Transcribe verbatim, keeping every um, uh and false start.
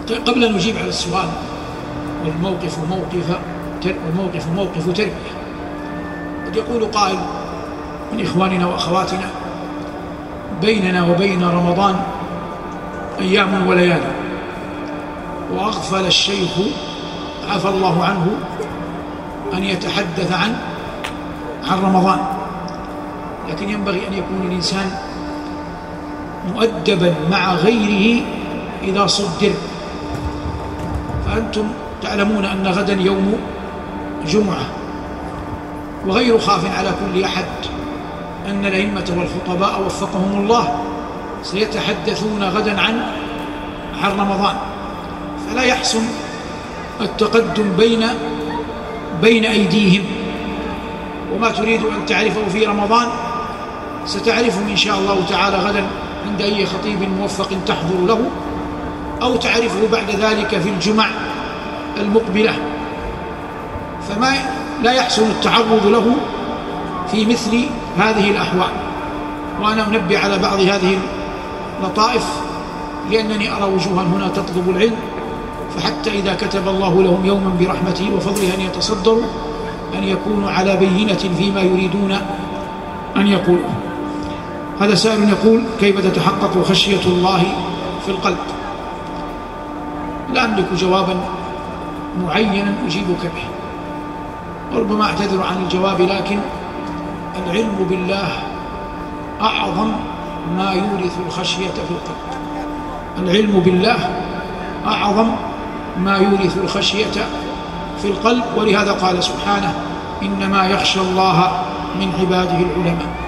قبل أن نجيب على السؤال، والموقف موقف والموقف موقف تربية، قد يقول قائل من إخواننا وأخواتنا: بيننا وبين رمضان أيام وليالي، وأغفل الشيخ عفى الله عنه أن يتحدث عن عن رمضان. لكن ينبغي أن يكون الإنسان مؤدبا مع غيره إذا صدر. فأنتم تعلمون أن غدا يوم جمعة، وغير خاف على كل أحد أن الأئمة والخطباء وفقهم الله سيتحدثون غدا عن عن رمضان، فلا يحسن التقدم بين بين أيديهم. وما تريد أن تعرفه في رمضان ستعرفه إن شاء الله تعالى غدا عند أي خطيب موفق تحضر له، أو تعرفه بعد ذلك في الجمع المقبلة. فما لا يحسن التعرض له في مثل هذه الأحوال. وأنا أنبه على بعض هذه اللطائف لأنني أرى وجوها هنا تطلب العلم، فحتى إذا كتب الله لهم يوما برحمته وفضله أن يتصدروا أن يكونوا على بينة فيما يريدون أن يقولوا. هذا سائل يقول: كيف تتحقق خشية الله في القلب؟ لا أملك جوابا معينا أجيبك به، وربما أعتذر عن الجواب، لكن العلم بالله أعظم ما يورث الخشية في القلب. العلم بالله أعظم ما يورث الخشية في القلب، ولهذا قال سبحانه: إنما يخشى الله من عباده العلماء.